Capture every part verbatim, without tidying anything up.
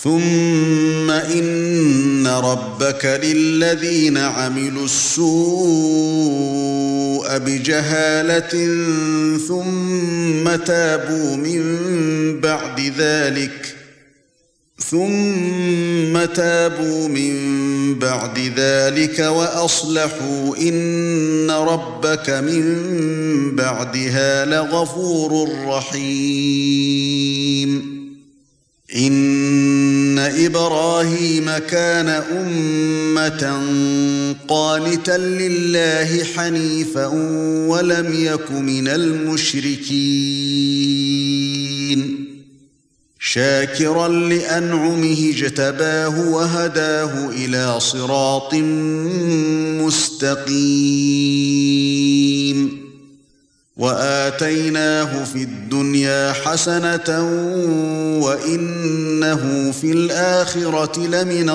ثُمَّ إِنَّ رَبَّكَ لِلَّذِينَ عَمِلُوا السُّوءَ بِجَهَالَةٍ ثُمَّ تَابُوا مِن بَعْدِ ذَلِكَ ثُمَّ تَابُوا مِن بَعْدِ ذَلِكَ وَأَصْلَحُوا إِنَّ رَبَّكَ مِن بَعْدِهَا لَغَفُورٌ رَّحِيمٌ إِنَّ إِبْرَاهِيمَ كَانَ أُمَّةً قَانِتًا لِلَّهِ حَنِيفًا وَلَمْ يَكُ مِنَ الْمُشْرِكِينَ شَاكِرًا لِأَنْعُمِهِ اجْتَبَاهُ وَهَدَاهُ إِلَى صِرَاطٍ مُسْتَقِيمٍ وَآتَيْنَاهُ فِي الدُّنْيَا حَسَنَةً وَإِنَّهُ فِي الْآخِرَةِ لَمِنَ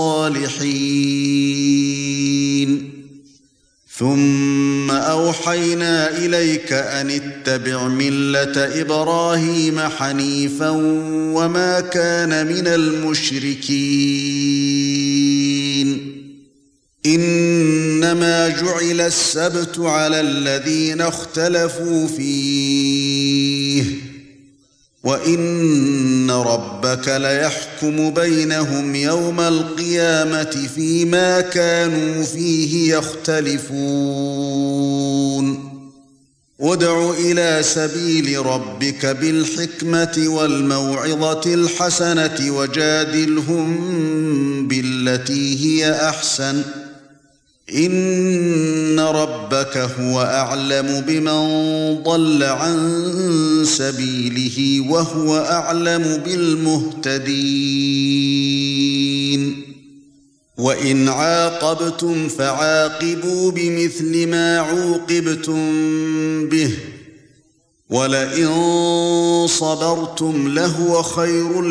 الصَّالِحِينَ ثُمَّ أَوْحَيْنَا إِلَيْكَ أَنِ اتَّبِعْ مِلَّةَ إِبْرَاهِيمَ حَنِيفًا وَمَا كَانَ مِنَ الْمُشْرِكِينَ إِنَّمَا جُعِلَ السَّبْتُ عَلَى الَّذِينَ اخْتَلَفُوا فِيهِ وَإِنَّ رَبَّكَ لَيَحْكُمُ بَيْنَهُمْ يَوْمَ الْقِيَامَةِ فِيمَا كَانُوا فِيهِ يَخْتَلِفُونَ وَادْعُ إِلَى سَبِيلِ رَبِّكَ بِالْحِكْمَةِ وَالْمَوْعِظَةِ الْحَسَنَةِ وَجَادِلْهُم بِالَّتِي هِيَ أَحْسَنُ إِنَّ رَبَّكَ هُوَ أَعْلَمُ بِمَنْ ضَلَّ عَن سَبِيلِهِ وَهُوَ أَعْلَمُ بِالْمُهْتَدِينَ وَإِنْ عَاقَبْتُمْ فَعَاقِبُوا بِمِثْلِ مَا عُوقِبْتُمْ بِهِ وَلَئِن صَبَرْتُمْ لَهُوَ خَيْرٌ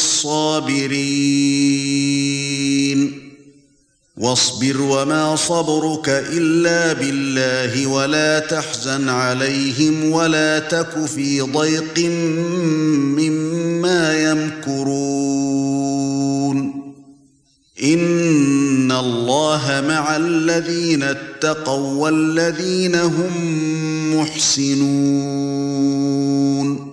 لِلصَّابِرِينَ وَاصْبِرْ وَمَا صَبْرُكَ إِلَّا بِاللَّهِ وَلَا تَحْزَنْ عَلَيْهِمْ وَلَا تَكُ فِي ضَيْقٍ مِّمَّا يَمْكُرُونَ إِنَّ اللَّهَ مَعَ الَّذِينَ اتَّقَوْا وَالَّذِينَ هُمْ مُحْسِنُونَ